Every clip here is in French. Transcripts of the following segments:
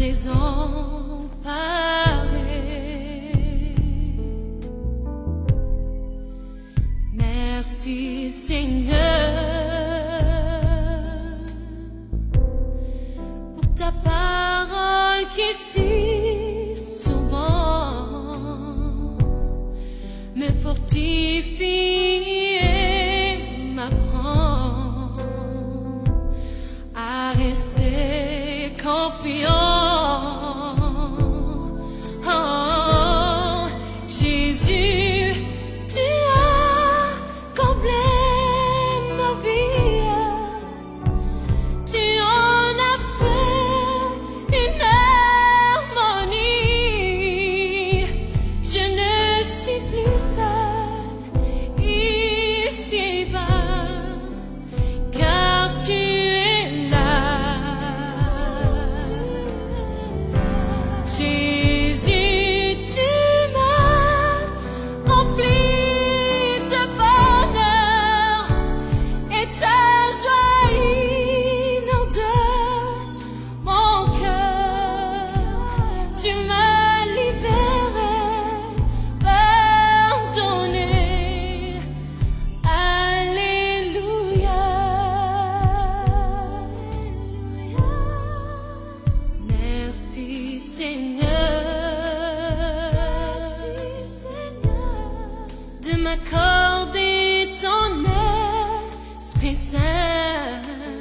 désemparés. Merci Seigneur pour ta parole qui si souvent me fortifie et m'apprend à rester confiant. Oh, Jésus, tu as comblé ma vie, tu en as fait une harmonie. Je ne suis plus seule ici-bas, car tu es là. Jésus, tu m'as rempli de bonheur et ta joie inonde mon cœur. Tu m'as libéré, pardonné. Alléluia. Merci Seigneur, de m'accorder ton Esprit Saint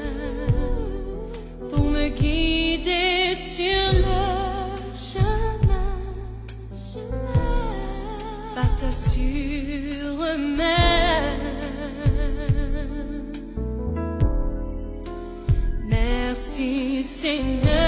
pour me guider sur le chemin par ta sûre main. Merci Seigneur.